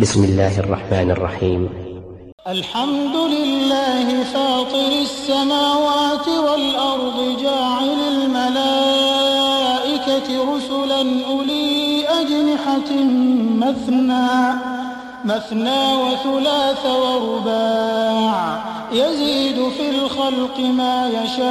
بسم الله الرحمن الرحيم. الحمد لله فاطر السماوات والأرض جاعل الملائكة رسلا أولي أجنحة مثنى وثلاث ورباع يزيد في الخلق ما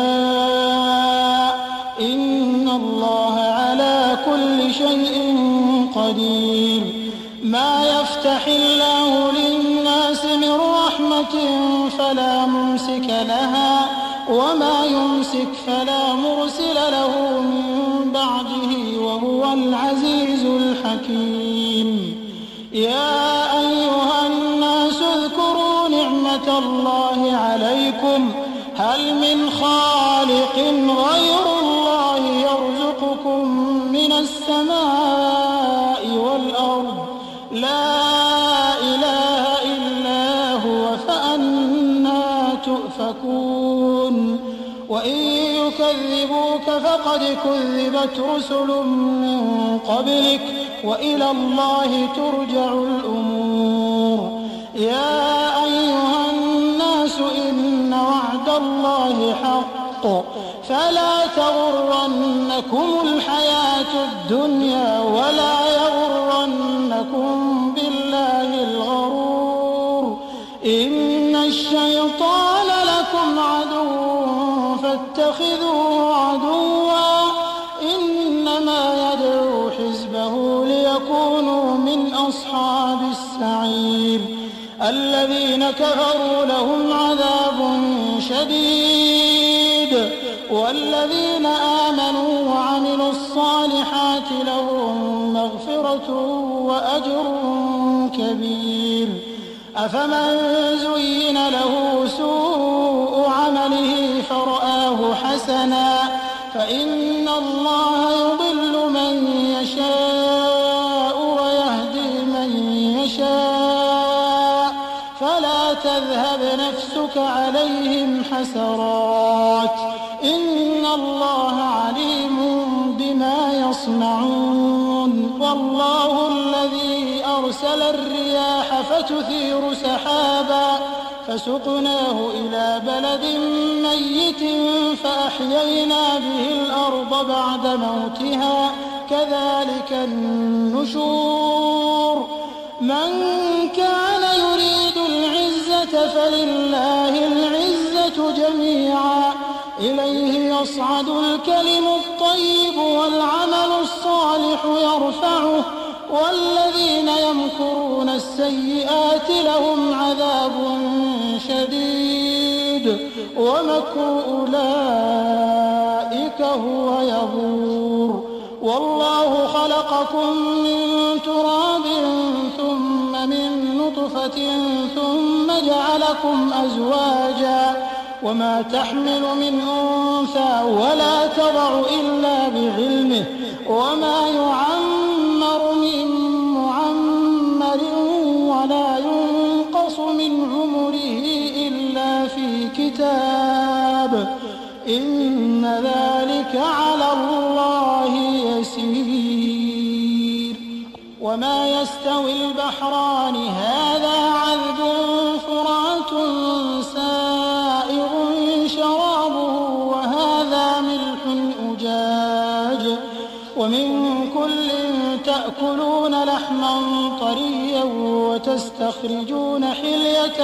يشاء إن الله على كل شيء قدير. ما يفتح الله للناس من رحمة فلا ممسك لها وما يمسك فلا مرسل له من بعده وهو العزيز الحكيم. يا أيها الناس اذكروا نعمة الله عليكم هل من خالق غير الله يرزقكم من السماء والأرض لا إله إلا هو فأنى تؤفكون. وإن يكذبوك فقد كذبت رسل من قبلك وإلى الله ترجع الأمور. يا أيها الناس إن وعد الله حق فلا تغرنكم الحياة الدنيا ولا يغرنكم بالله الغرور. إن الشيطان لكم عدو فاتخذوه عدوا إنما يدعو حزبه ليكونوا من أصحاب السعير. الذين كفروا لهم عذاب شديد والذين آمنوا وعملوا الصالحات لهم مغفرة وأجر كبير. أفمن زين له سوء عمله فرآه حسنا فإن الله يضل من يشاء ويهدي من يشاء فلا تذهب نفسك عليهم حسرات إن الله عليم بما يصنعون. والله الذي أرسل الرياح فتثير سحابا فسقناه إلى بلد ميت فأحيينا به الأرض بعد موتها كذلك النشور. من كان يريد العزة فلله العزة جميعا إليه يصعد الكلم الطيب والعمل الصالح يرفعه والذين يمكرون السيئات لهم عذاب شديد ومكر أولئك هو يبور. والله خلقكم من تراب ثم من نطفة ثم جعلكم أزواجا وما تحمل من أنثى ولا تضع إلا بعلمه وما يعمر من معمر ولا ينقص من عمره إلا في كتاب إن ذلك على الله يسير. وما يستوي البحران هذا عذب فرات سائغ شرابه وهذا ملح أجاج ومن كل تأكلون لحما طريا وتستخرجون حلية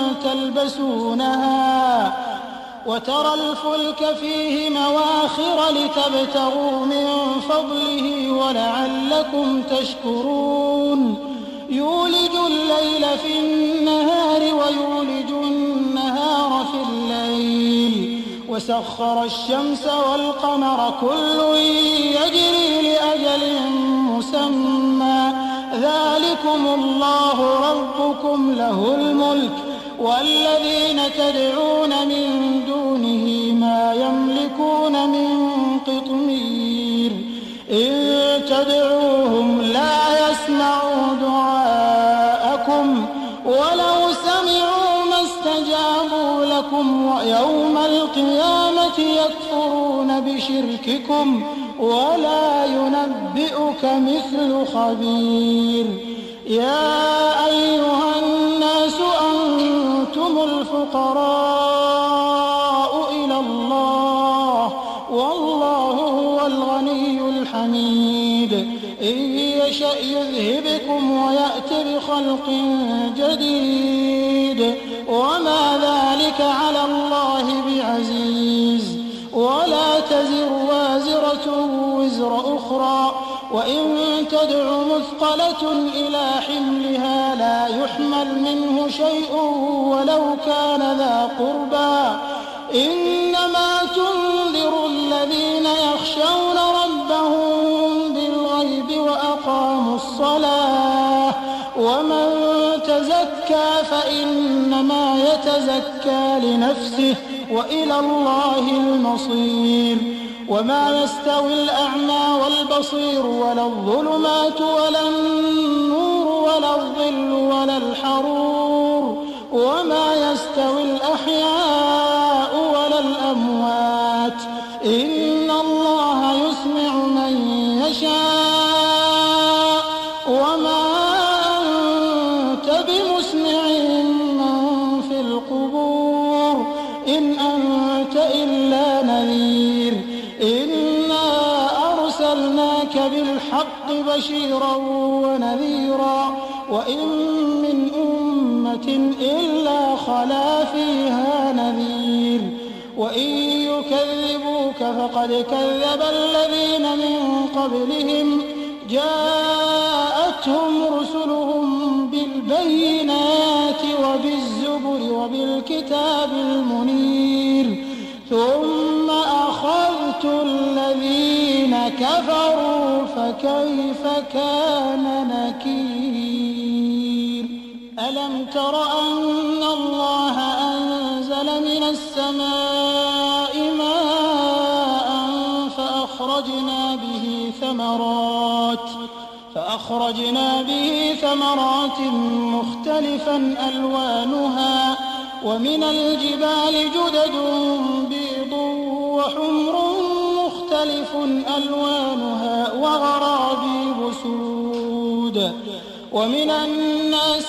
تلبسونها وترى الفلك فيه مواخر لتبتغوا من فضله ولعلكم تشكرون. يولج الليل في النهار ويولج النهار في الليل وسخر الشمس والقمر كل يجري لأجل مسمى ذلكم الله ربكم له الملك والذين تدعون من دونه ما يملكون من قطمير. إن تدعوهم لا يسمعوا دعاءكم ولو سمعوا ما استجابوا لكم ويوم القيامة يكفرون بشرككم ولا ينبئك مثل خبير. يا أيها الناس أنتم الفقراء إلى الله والله هو الغني الحميد إن يشأ يذهبكم ويأت بخلق جديد وما ذلك على الله بعزيز ولا تزر وازرة وزر أخرى وإن تدع مثقلة إلى حملها لا يحمل منه شيء ولو كان ذا قربى إنما تنذر الذين يخشون ربهم بالغيب وأقاموا الصلاة ومن تزكى فإنما يتزكى لنفسه وإلى الله المصير وما يستوي الأعمى والبصير ولا الظلمات ولا النور ولا الظل ولا الحرور وما يستوي الأحياء ولا الأموات إن الله يسمع من يشاء وما أنت بمسمع من في القبور إن أنت إلا نذير إنا أرسلناك بالحق بشيرا ونذيرا وإن من أمة إلا خلا فيها نذير وإن يكذبوك فقد كذب الذين من قبلهم جاءتهم رسلهم بالبينات وبالزبر وبالكتاب المنير ثم أخذت الذين كفروا فكيف كان نكير ألم تر أن الله أنزل من السماء ماء فأخرجنا به ثمرات مختلفا ألوانها ومن الجبال جدد بيض وحمر مختلف ألوانها وغرابيب سود ومن الناس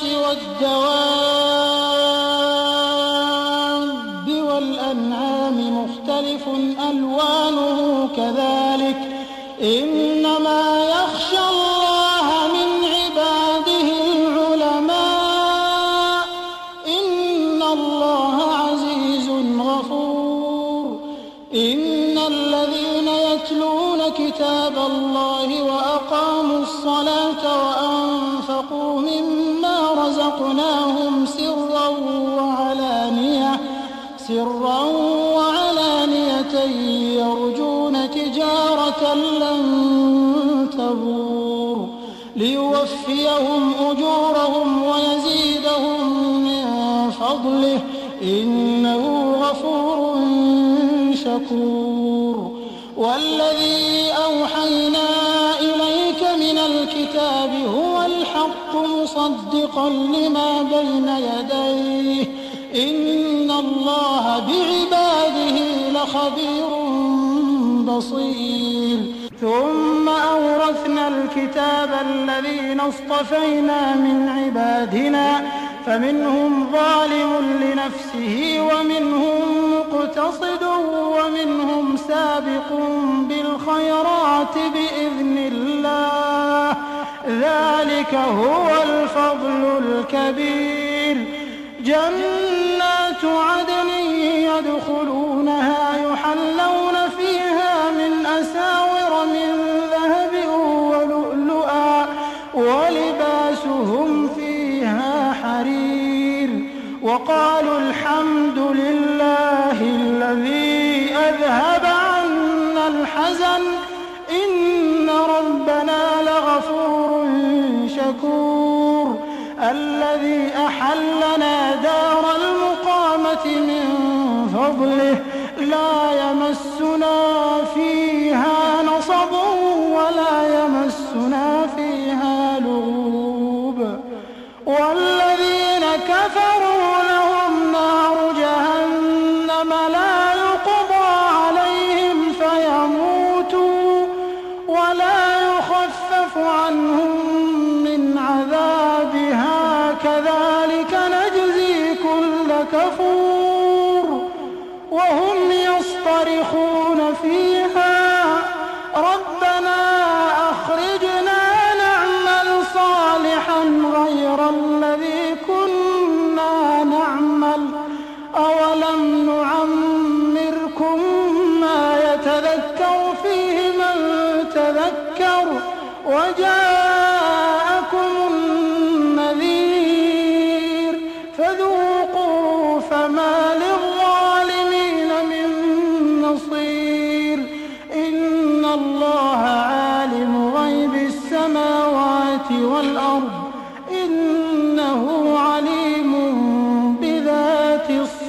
والدواب والأنعام مختلف ألوانه كذلك إنما يخشى الله من عباده العلماء إن الله عزيز غفور إن الذين يتلون كتاب الله وأقاموا الصلاة وأنفقوا مما رزقناهم سرا وعلانية يرجون تجارة لن تبور ليوفيهم أجورهم ويزيدهم من فضله إنه غفور شكور والذي أوحينا إليك من الكتاب هو الحق مصدقا لما بين يديه إن الله بعباده لخبير بصير ثم أورثنا الكتاب الذين اصطفينا من عبادنا فمنهم ظالم لنفسه ومنهم مقتصد ومنهم سابق بالخيرات بإذن الله ذلك هو الفضل الكبير جنات عدن يدخلونها يحلون فيها من أساور من ذهب ولؤلؤا ولباسهم فيها حرير وقالوا الحمد لله الذي أذهب عنا الحزن إن ربنا لغفور شكور الذي أحلنا دار المقامة من فضله لا يمسنا فيها نصب ولا يمسنا فيها لغوب والذين كفروا لهم نار جهنم لا يقضى عليهم فيموتوا ولا يخفف عنهم من عذاب كذلك نجزي كل كفور وهم يصطرخون فيها ربنا أخرجنا نعمل صالحا غير الذي كنا نعمل أولم نعمركم ما يتذكر فيه من تذكر وجاءكم النذير فذوقوا فما للظالمين من نصير إن الله عالم غيب السماوات والأرض إنه عليم بذات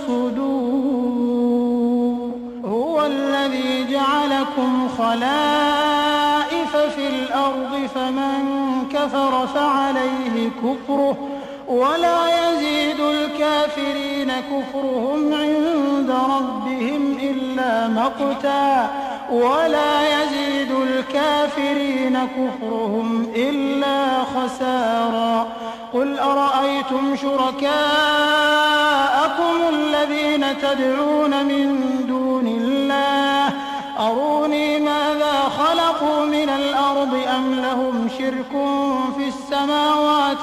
الصدور هو الذي جعلكم خلائف في الأرض فمن كفر فعليه كفره ولا يزيد الكافرين كفرهم عند ربهم إلا مقتا ولا يزيد الكافرين كفرهم إلا خسارا قل أرأيتم شركاءكم الذين تدعون من دون الله أروني ماذا خلقوا من الأرض أم لهم شرك في السماوات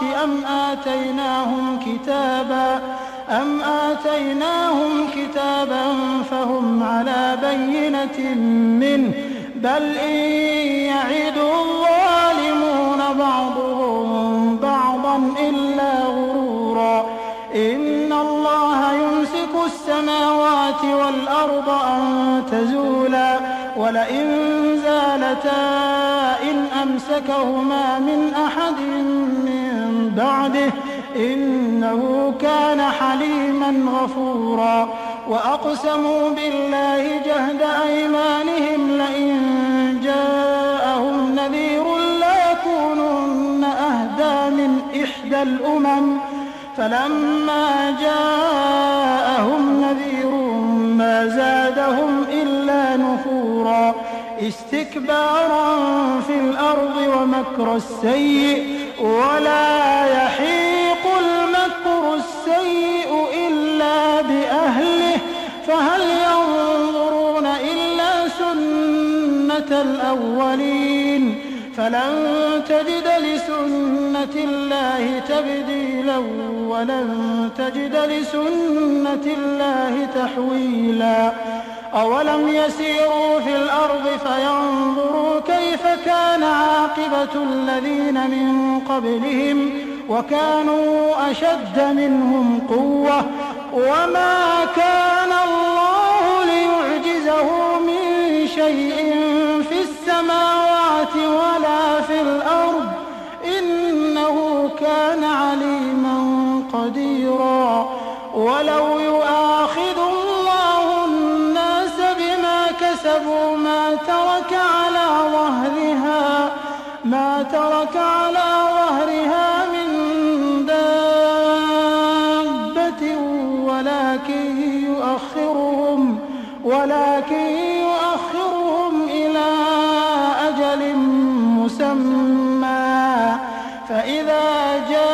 أم آتيناهم كتابا فهم على بينة منه بل إن يعد الظالمون بعضهم بعضا إلا غرورا إن الله يمسك السماوات والأرض أن تزولا ولئن زالتا إن أمسكهما من أحد من بعده إنه كان حليما غفورا وأقسموا بالله جهد أيمانهم لئن جاءهم نذير ليكونن أهدى من إحدى الأمم فلما جاءهم نذير ما زادهم إلا نفورا استكبارا في الأرض ومكر السيء ولا يحيق المكر السيء إلا بأهله فهل ينظرون إلا سنة الأولين فلن تجد لسنة الله تبديلا ولن تجد لسنة الله تحويلا أولم يسيروا في الأرض فينظروا كيف كان عاقبة الذين من قبلهم وكانوا أشد منهم قوة وما كان الله ليعجزه من شيء في السماوات ولا في الأرض إنه كان عليما قديرا ولو يؤاخذ الله الناس بما كسبوا ما ترك على ظهرها من دابة ولكن يؤخرهم إلى أجل مسمى فإذا جاء